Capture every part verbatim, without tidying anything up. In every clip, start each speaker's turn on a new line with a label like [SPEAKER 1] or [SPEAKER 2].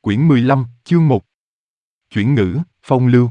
[SPEAKER 1] Quyển mười lăm, chương một. Chuyển ngữ, phong lưu.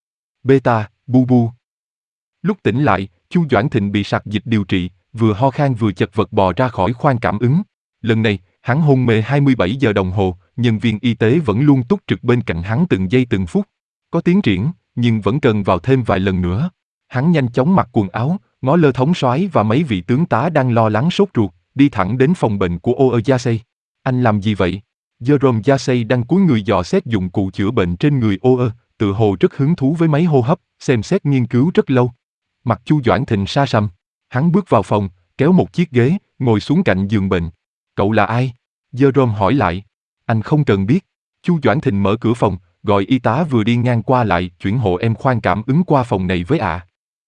[SPEAKER 1] Beta, bu bu. Lúc tỉnh lại, Chu Doãn Thịnh bị sặc dịch điều trị, vừa ho khan vừa chật vật bò ra khỏi khoang cảm ứng. Lần này, hắn hôn mê hai mươi bảy giờ đồng hồ, nhân viên y tế vẫn luôn túc trực bên cạnh hắn từng giây từng phút. Có tiến triển, nhưng vẫn cần vào thêm vài lần nữa. Hắn nhanh chóng mặc quần áo, ngó lơ thống soái và mấy vị tướng tá đang lo lắng sốt ruột, đi thẳng đến phòng bệnh của Oyasei. Anh làm gì vậy? Jerome Yasei đang cúi người dò xét dụng cụ chữa bệnh trên người Oe, tự hồ rất hứng thú với máy hô hấp, xem xét nghiên cứu rất lâu. Mặt Chu Doãn Thịnh sa sầm. Hắn bước vào phòng, kéo một chiếc ghế, ngồi xuống cạnh giường bệnh. Cậu là ai? Jerome hỏi lại. Anh không cần biết. Chu Doãn Thịnh mở cửa phòng, gọi y tá vừa đi ngang qua lại, chuyển hộ em khoan cảm ứng qua phòng này với ạ. À.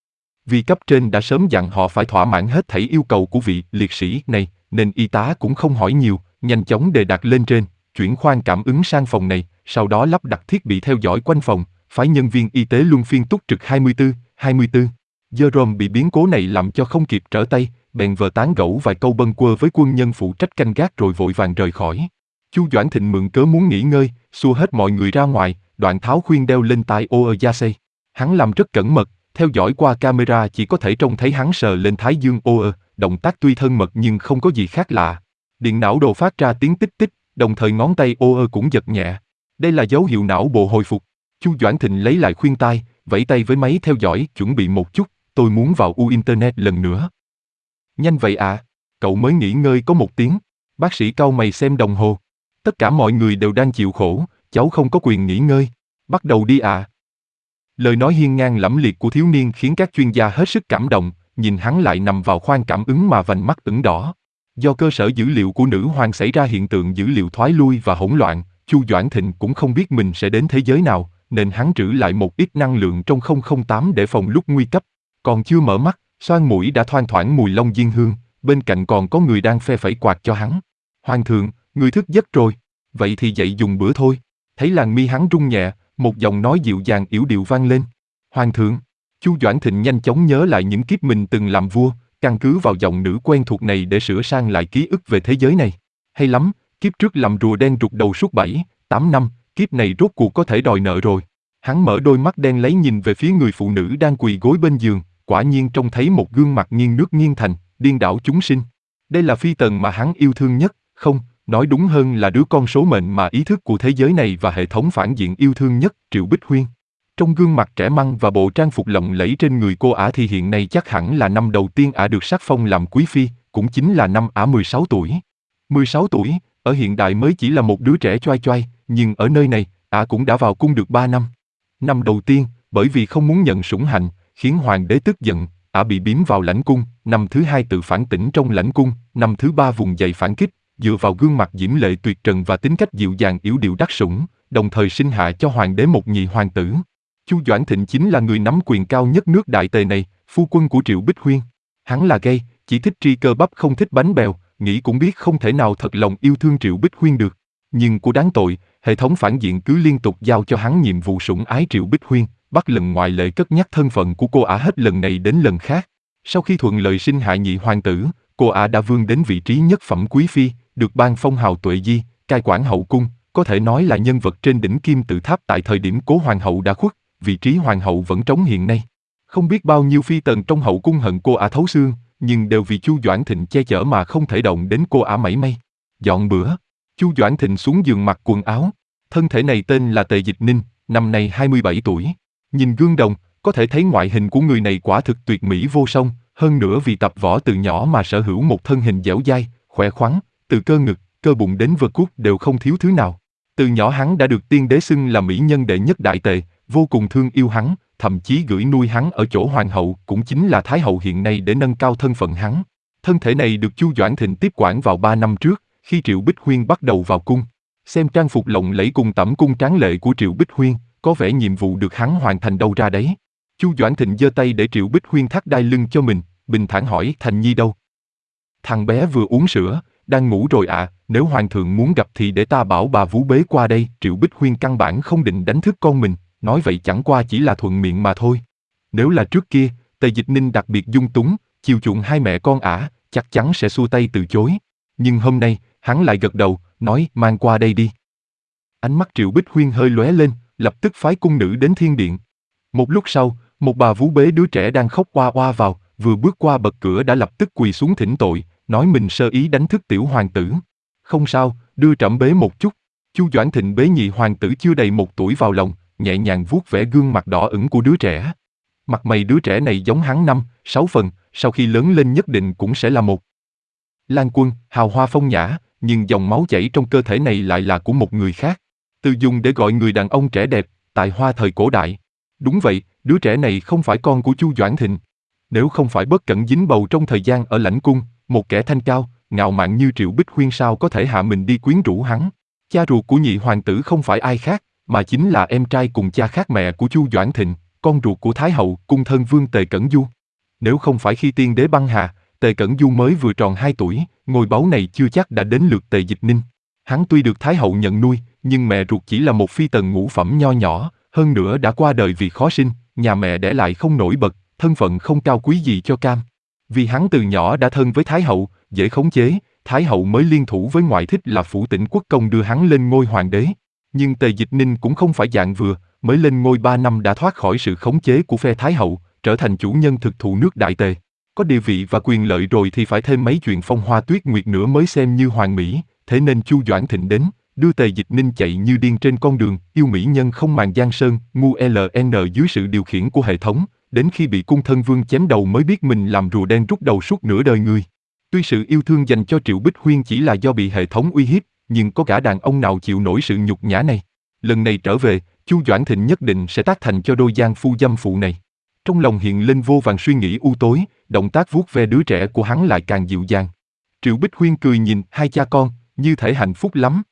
[SPEAKER 1] Vì cấp trên đã sớm dặn họ phải thỏa mãn hết thảy yêu cầu của vị liệt sĩ này, nên y tá cũng không hỏi nhiều, nhanh chóng đề đặt lên trên, chuyển khoan cảm ứng sang phòng này, sau đó lắp đặt thiết bị theo dõi quanh phòng, phái nhân viên y tế luân phiên túc trực hai mươi tư, hai mươi tư. Jerome bị biến cố này làm cho không kịp trở tay, bèn vờ tán gẫu vài câu bâng quơ với quân nhân phụ trách canh gác rồi vội vàng rời khỏi. Chu Doãn Thịnh mượn cớ muốn nghỉ ngơi, xua hết mọi người ra ngoài, đoạn tháo khuyên đeo lên tai Oyasei. Hắn làm rất cẩn mật, theo dõi qua camera chỉ có thể trông thấy hắn sờ lên thái dương Oe, động tác tuy thân mật nhưng không có gì khác lạ. Điện não đồ phát ra tiếng tích tích, đồng thời ngón tay Oe cũng giật nhẹ. Đây là dấu hiệu não bộ hồi phục. Chu Doãn Thịnh lấy lại khuyên tai, vẫy tay với máy theo dõi, chuẩn bị một chút, tôi muốn vào u internet lần nữa. Nhanh vậy à? Cậu mới nghỉ ngơi có một tiếng. Bác sĩ cau mày xem đồng hồ. Tất cả mọi người đều đang chịu khổ, cháu không có quyền nghỉ ngơi. Bắt đầu đi à? Lời nói hiên ngang lẫm liệt của thiếu niên khiến các chuyên gia hết sức cảm động, nhìn hắn lại nằm vào khoang cảm ứng mà vành mắt ửng đỏ. Do cơ sở dữ liệu của nữ hoàng xảy ra hiện tượng dữ liệu thoái lui và hỗn loạn, Chu Doãn Thịnh cũng không biết mình sẽ đến thế giới nào, nên hắn trữ lại một ít năng lượng trong không không tám để phòng lúc nguy cấp. Còn chưa mở mắt, xoang mũi đã thoang thoảng mùi long diên hương, bên cạnh còn có người đang phe phẩy quạt cho hắn. Hoàng thượng, người thức giấc rồi, vậy thì dậy dùng bữa thôi. Thấy làn mi hắn rung nhẹ, một giọng nói dịu dàng yểu điệu vang lên. Hoàng thượng. Chu Doãn Thịnh nhanh chóng nhớ lại những kiếp mình từng làm vua, căn cứ vào giọng nữ quen thuộc này để sửa sang lại ký ức về thế giới này. Hay lắm, kiếp trước làm rùa đen rụt đầu suốt bảy, tám năm, kiếp này rốt cuộc có thể đòi nợ rồi. Hắn mở đôi mắt đen lấy nhìn về phía người phụ nữ đang quỳ gối bên giường, quả nhiên trông thấy một gương mặt nghiêng nước nghiêng thành, điên đảo chúng sinh. Đây là phi tần mà hắn yêu thương nhất, không, nói đúng hơn là đứa con số mệnh mà ý thức của thế giới này và hệ thống phản diện yêu thương nhất, Triệu Bích Huyên. Trong gương mặt trẻ măng và bộ trang phục lộng lẫy trên người cô ả thì hiện nay chắc hẳn là năm đầu tiên ả được sắc phong làm quý phi, cũng chính là năm ả mười sáu tuổi. mười sáu tuổi, ở hiện đại mới chỉ là một đứa trẻ choai choai, nhưng ở nơi này, ả cũng đã vào cung được ba năm. Năm đầu tiên, bởi vì không muốn nhận sủng hạnh, khiến hoàng đế tức giận, ả bị biếm vào lãnh cung, năm thứ hai tự phản tỉnh trong lãnh cung, năm thứ ba vùng dậy phản kích, dựa vào gương mặt diễm lệ tuyệt trần và tính cách dịu dàng yểu điệu đắc sủng, đồng thời sinh hạ cho hoàng đế một nhị hoàng tử. Chu Doãn Thịnh chính là người nắm quyền cao nhất nước Đại Tề này, phu quân của Triệu Bích Huyên. Hắn là gay, chỉ thích tri cơ bắp không thích bánh bèo, nghĩ cũng biết không thể nào thật lòng yêu thương Triệu Bích Huyên được. Nhưng của đáng tội, hệ thống phản diện cứ liên tục giao cho hắn nhiệm vụ sủng ái Triệu Bích Huyên, bắt lần ngoại lệ cất nhắc thân phận của cô ả hết lần này đến lần khác. Sau khi thuận lợi sinh hạ nhị hoàng tử, cô ả đã vươn đến vị trí nhất phẩm quý phi, được ban phong hào tuệ di, cai quản hậu cung, có thể nói là nhân vật trên đỉnh kim tự tháp tại thời điểm cố hoàng hậu đã khuất, vị trí hoàng hậu vẫn trống hiện nay. Không biết bao nhiêu phi tần trong hậu cung hận cô ả thấu xương, nhưng đều vì Chu Doãn Thịnh che chở mà không thể động đến cô ả mảy may. Dọn bữa, Chu Doãn Thịnh xuống giường mặc quần áo. Thân thể này tên là Tề Dịch Ninh, năm nay hai mươi bảy tuổi. Nhìn gương đồng, có thể thấy ngoại hình của người này quả thực tuyệt mỹ vô song, hơn nữa vì tập võ từ nhỏ mà sở hữu một thân hình dẻo dai, khỏe khoắn, từ cơ ngực, cơ bụng đến vơ cút đều không thiếu thứ nào. Từ nhỏ hắn đã được tiên đế xưng là mỹ nhân đệ nhất Đại Tề, vô cùng thương yêu hắn, thậm chí gửi nuôi hắn ở chỗ hoàng hậu cũng chính là thái hậu hiện nay để nâng cao thân phận hắn. Thân thể này được Chu Doãn Thịnh tiếp quản vào ba năm trước, khi Triệu Bích Huyên bắt đầu vào cung. Xem trang phục lộng lẫy cùng tẩm cung tráng lệ của Triệu Bích Huyên, có vẻ nhiệm vụ được hắn hoàn thành đâu ra đấy. Chu Doãn Thịnh giơ tay để Triệu Bích Huyên thắt đai lưng cho mình, bình thản hỏi Thành Nhi đâu? Thằng bé vừa uống sữa, đang ngủ rồi ạ, à, nếu hoàng thượng muốn gặp thì để ta bảo bà vú bế qua đây. Triệu Bích Huyên căn bản không định đánh thức con mình, nói vậy chẳng qua chỉ là thuận miệng mà thôi. Nếu là trước kia, Tề Dịch Ninh đặc biệt dung túng, chiều chuộng hai mẹ con ả, chắc chắn sẽ xua tay từ chối. Nhưng hôm nay, hắn lại gật đầu, nói mang qua đây đi. Ánh mắt Triệu Bích Huyên hơi lóe lên, lập tức phái cung nữ đến thiên điện. Một lúc sau, một bà vú bế đứa trẻ đang khóc oa oa vào, vừa bước qua bậc cửa đã lập tức quỳ xuống thỉnh tội, nói mình sơ ý đánh thức tiểu hoàng tử. Không sao, đưa trẫm bế một chút. Chu Doãn Thịnh bế nhị hoàng tử chưa đầy một tuổi vào lòng, nhẹ nhàng vuốt ve gương mặt đỏ ửng của đứa trẻ. Mặt mày đứa trẻ này giống hắn năm, sáu phần, sau khi lớn lên nhất định cũng sẽ là một Lan Quân, hào hoa phong nhã, nhưng dòng máu chảy trong cơ thể này lại là của một người khác. Từ dùng để gọi người đàn ông trẻ đẹp, tài hoa thời cổ đại. Đúng vậy, đứa trẻ này không phải con của Chu Doãn Thịnh. Nếu không phải bất cẩn dính bầu trong thời gian ở lãnh cung, một kẻ thanh cao, ngạo mạn như Triệu Bích Huyên sao có thể hạ mình đi quyến rũ hắn. Cha ruột của nhị hoàng tử không phải ai khác, mà chính là em trai cùng cha khác mẹ của Chu Doãn Thịnh, con ruột của Thái hậu, cung thân vương Tề Cẩn Du. Nếu không phải khi tiên đế băng hà, Tề Cẩn Du mới vừa tròn hai tuổi, ngôi báu này chưa chắc đã đến lượt Tề Dịch Ninh. Hắn tuy được Thái hậu nhận nuôi, nhưng mẹ ruột chỉ là một phi tần ngũ phẩm nho nhỏ, hơn nữa đã qua đời vì khó sinh, nhà mẹ đẻ lại không nổi bật, thân phận không cao quý gì cho cam. Vì hắn từ nhỏ đã thân với Thái hậu, dễ khống chế, Thái hậu mới liên thủ với ngoại thích là Phủ Tỉnh Quốc Công đưa hắn lên ngôi hoàng đế. Nhưng Tề Dịch Ninh cũng không phải dạng vừa, mới lên ngôi ba năm đã thoát khỏi sự khống chế của phe Thái hậu, trở thành chủ nhân thực thụ nước Đại Tề. Có địa vị và quyền lợi rồi thì phải thêm mấy chuyện phong hoa tuyết nguyệt nữa mới xem như hoàn mỹ, thế nên Chu Doãn Thịnh đến, đưa Tề Dịch Ninh chạy như điên trên con đường, yêu mỹ nhân không màng giang sơn, ngu lờ en dưới sự điều khiển của hệ thống, đến khi bị cung thân vương chém đầu mới biết mình làm rùa đen rút đầu suốt nửa đời người. Tuy sự yêu thương dành cho Triệu Bích Huyên chỉ là do bị hệ thống uy hiếp, nhưng có gã đàn ông nào chịu nổi sự nhục nhã này. Lần này trở về, Chu Doãn Thịnh nhất định sẽ tác thành cho đôi giang phu dâm phụ này. Trong lòng hiện lên vô vàn suy nghĩ u tối, động tác vuốt ve đứa trẻ của hắn lại càng dịu dàng. Triệu Bích Huyên cười nhìn hai cha con, như thể hạnh phúc lắm.